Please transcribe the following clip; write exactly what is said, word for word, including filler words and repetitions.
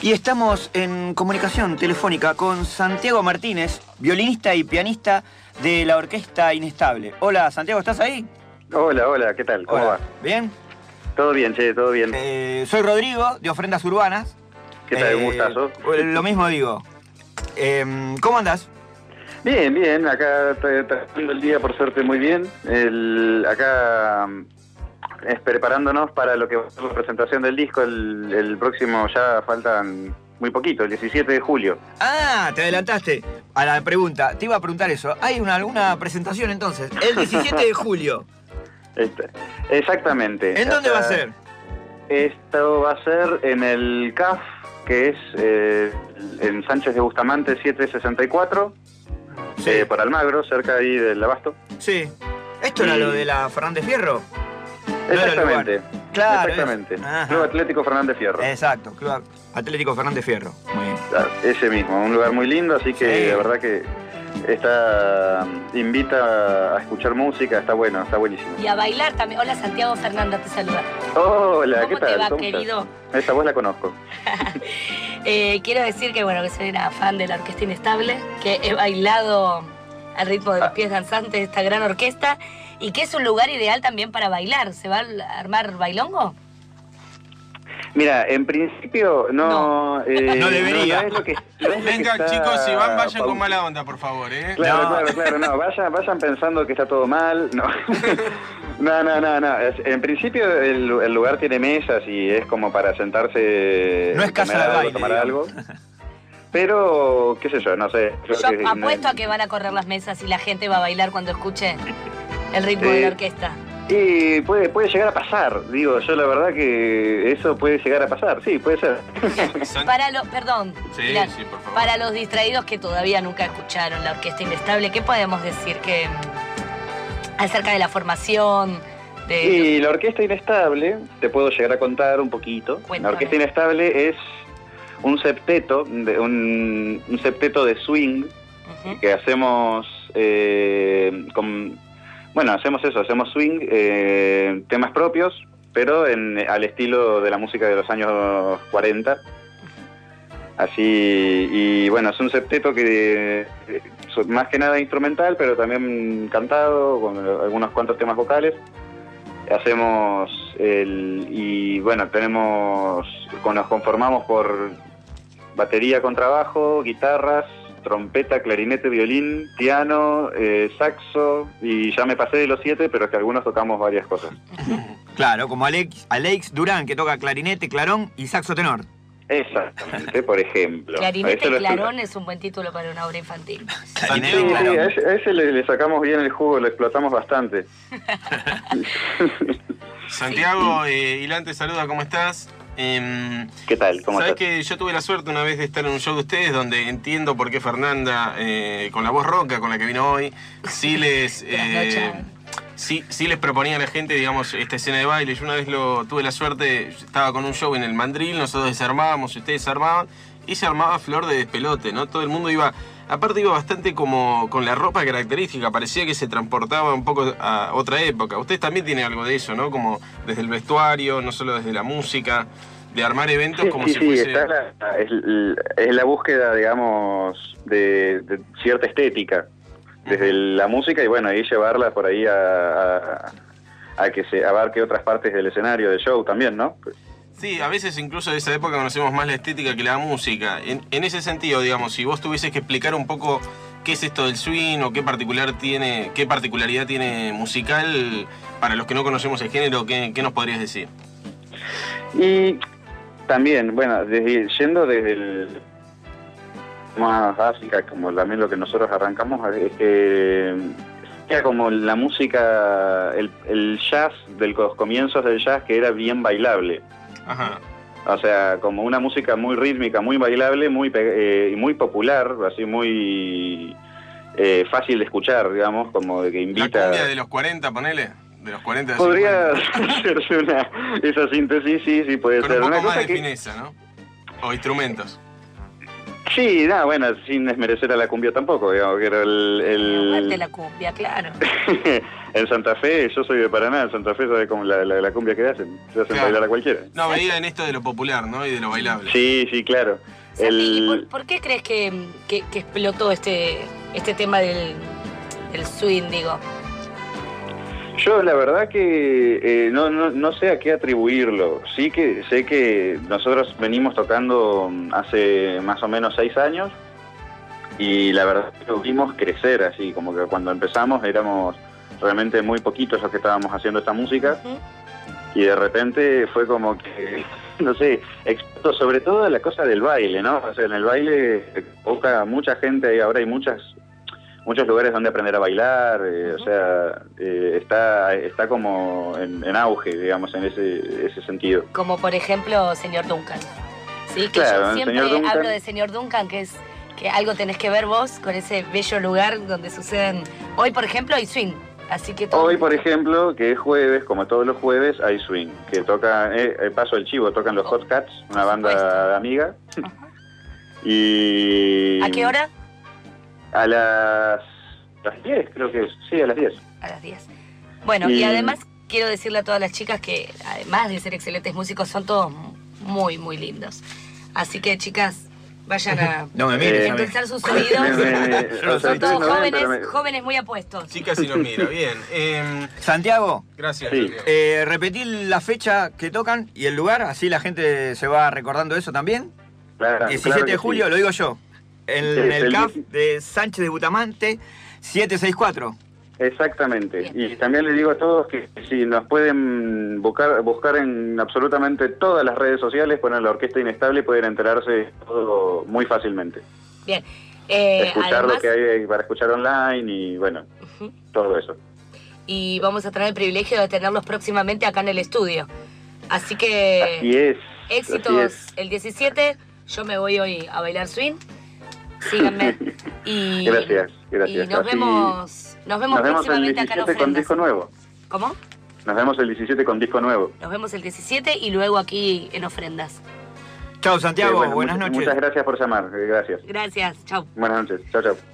Y estamos en comunicación telefónica con Santiago Martínez, violinista y pianista de la Orquesta Inestable. Hola, Santiago, ¿estás ahí? Hola, hola, ¿qué tal? ¿Cómo Hola. va? ¿Bien? Todo bien, che, todo bien. Eh, soy Rodrigo, de Ofrendas Urbanas. ¿Qué tal? Eh, Un gustazo. Lo mismo digo. Eh, ¿Cómo andás? Bien, bien, acá tratando el día, por suerte, muy bien. El, acá es preparándonos para lo que va a ser la presentación del disco. El, el próximo ya faltan muy poquito, el diecisiete de julio. Ah, te adelantaste a la pregunta. Te iba a preguntar eso. ¿Hay una, alguna presentación entonces? El diecisiete de julio. Este, exactamente. ¿En dónde Hasta, va a ser? Esto va a ser en el C A F, que es eh, en Sánchez de Bustamante setecientos sesenta y cuatro, Sí. eh, por Almagro, cerca ahí del Abasto. Sí. ¿Esto era Y- lo de la Fernández Fierro? No era el Exactamente. lugar. Claro, Exactamente. es- ajá. Club Atlético Fernández Fierro. Exacto, Club Atlético Fernández Fierro. Muy bien. Claro, ese mismo, un lugar muy lindo, así que Sí. la verdad que está invita a escuchar música, está bueno, está buenísimo. Y a bailar también. Hola, Santiago, Fernanda te saluda. Hola, ¿Cómo ¿qué tal? te va, ¿Cómo estás? querido? Esa voz la conozco. Eh, quiero decir que, bueno, que soy una fan de la Orquesta Inestable, que he bailado al ritmo de los pies danzantes de esta gran orquesta y que es un lugar ideal también para bailar. ¿Se va a armar bailongo? Mira, en principio no... No. eh, No debería. no es lo que- no es lo que Venga, está chicos, si van, vayan pau- con mala onda, por favor, ¿eh? Claro, No. claro, claro, no, vayan, vayan pensando que está todo mal, no, no, no, no, no. Es- en principio el, el lugar tiene mesas y es como para sentarse, No es casa comer de algo, baile, tomar digamos. algo, pero, qué sé yo, no sé. creo Yo que- apuesto a que van a correr las mesas y la gente va a bailar cuando escuche el ritmo de Eh, la orquesta. Y puede, puede llegar a pasar, digo, yo la verdad que eso puede llegar a pasar, sí, puede ser. San- Para los, perdón, Sí, Pilar, sí, por favor. para los distraídos que todavía nunca escucharon la Orquesta Inestable, ¿qué podemos decir que mm, acerca de la formación? De, Y la Orquesta Inestable, te puedo llegar a contar un poquito. Cuéntame. La Orquesta Inestable es un septeto, de, un, un septeto de swing Ujú. que hacemos eh, con... Bueno, hacemos eso, hacemos swing, eh, temas propios, pero en, al estilo de la música de los años cuarenta. Así, y bueno, es un septeto que eh, más que nada instrumental, pero también cantado, con algunos cuantos temas vocales. Hacemos el, y bueno, tenemos, nos conformamos por batería, contrabajo, guitarras, trompeta, clarinete, violín, piano, eh, saxo, y ya me pasé de los siete, pero es que algunos tocamos varias cosas. Claro, como Alex, Alex Durán, que toca clarinete, clarón y saxo tenor. Exactamente, por ejemplo. A Clarinete ese lo- Clarón es un buen título para una obra infantil. Clarinete, Sí, sí, clarón. a ese, a ese le, le sacamos bien el jugo, lo explotamos bastante. Santiago, eh, Ilan te saluda, ¿cómo estás? Em, ¿Qué tal? ¿Cómo Sabés estás? que yo tuve la suerte una vez de estar en un show de ustedes donde entiendo por qué Fernanda, eh, con la voz ronca con la que vino hoy, sí les, eh, Trasnochada. sí, sí les proponía a la gente, digamos, esta escena de baile. Yo una vez lo tuve la suerte, estaba con un show en el Mandril, nosotros desarmábamos, ustedes armaban, y se armaba flor de despelote, ¿no? Todo el mundo iba, aparte iba bastante como con la ropa característica, parecía que se transportaba un poco a otra época. Ustedes también tienen algo de eso, ¿no? Como desde el vestuario, no solo desde la música, de armar eventos Sí, como sí, si sí, fuese... está la- es, es la búsqueda, digamos, de, de cierta estética, desde la música y bueno, ahí llevarla por ahí a, a, a que se abarque otras partes del escenario, del show también, ¿no? Sí, a veces incluso de esa época conocemos más la estética que la música. En, en ese sentido, digamos, si vos tuvieses que explicar un poco qué es esto del swing o qué particular tiene, qué particularidad tiene musical para los que no conocemos el género, ¿qué, qué nos podrías decir? Y también, bueno, desde, yendo desde el más básica, como también lo que nosotros arrancamos, es que era como la música, el, el jazz, de los comienzos del jazz, que era bien bailable. Ajá. O sea, como una música muy rítmica, muy bailable, muy pe- eh, y muy popular, así muy eh, fácil de escuchar, digamos, como de que La invita... cumbia de los cuarenta, ponele. De los cuarenta de Podría cincuenta. hacerse una, esa síntesis, sí, sí, puede Con ser. un Una poco más cosa de que, fineza, ¿no? O instrumentos. sí, nada, bueno, sin desmerecer a la cumbia tampoco, digamos, que era el... el- Aguante la cumbia, claro. En Santa Fe, yo soy de Paraná, en Santa Fe sabe como la, la, la cumbia que hacen, se hacen Claro. bailar a cualquiera. No, veía en esto de lo popular, ¿no? Y de lo bailable. Sí, sí, claro. Santi, ¿y El... por, por qué crees que, que, que explotó este, este tema del, del swing, digo? Yo la verdad que eh, no, no, no sé a qué atribuirlo. Sí que sé que nosotros venimos tocando hace más o menos seis años y la verdad que lo vimos crecer así, como que cuando empezamos éramos realmente muy poquitos los que estábamos haciendo esta música ¿Mm? y de repente fue como que, no sé, explotó sobre todo la cosa del baile, ¿no? O sea, en el baile toca mucha gente y ahora hay muchas... muchos lugares donde aprender a bailar, eh, Uh-huh. o sea, eh, está está como en, en auge, digamos, en ese ese sentido. Como por ejemplo, señor Duncan. Sí, que Claro, yo el siempre señor Duncan. hablo de señor Duncan, que es que algo tenés que ver vos con ese bello lugar donde suceden. Hoy, por ejemplo, hay swing. Así que todo- Hoy, por ejemplo, que es jueves, como todos los jueves, hay swing, que toca, eh, eh, paso el chivo, tocan los Hot Cats, una Por banda supuesto. amiga, Ajá. y... ¿A qué hora? A las, las diez, creo que es, sí, a las diez. A las diez. Bueno, y Y- además quiero decirle a todas las chicas que además de ser excelentes músicos, son todos muy, muy lindos. Así que, chicas, vayan a No me mires. Eh, a mí. endulzar sus Me- oídos. me- Yo lo o sea, soy. Son todos ustedes no ven, jóvenes, pero me- jóvenes muy apuestos. Chicas, si nos mira, bien. Eh, Santiago, gracias. Sí. Julio. eh, repetí la fecha que tocan y el lugar, así la gente se va recordando eso también. Claro, diecisiete claro que de julio, sí. lo digo yo. En Es el el C A F dieci- de Sánchez de Butamante, setecientos sesenta y cuatro. Exactamente. Bien. Y también les digo a todos que si nos pueden buscar buscar en absolutamente todas las redes sociales, poner la Orquesta Inestable y pueden enterarse de todo muy fácilmente. Bien. Eh, escuchar además, lo que hay para escuchar online y bueno, ujú, todo eso. y vamos a tener el privilegio de tenerlos próximamente acá en el estudio. Así que Así es. así éxitos es. el diecisiete. Yo me voy hoy a bailar swing. Síganme. Y, Gracias, gracias. Y nos Así- vemos, nos vemos Nos vemos el próximamente acá en diecisiete con Ofrendas. disco nuevo. ¿Cómo? Nos vemos el diecisiete con disco nuevo. Nos vemos el diecisiete y luego aquí en Ofrendas. Chao, Santiago, Eh, bueno, buenas muchas- noches. Muchas gracias por llamar. eh, Gracias. Gracias, chau. Buenas noches. Chao, chao.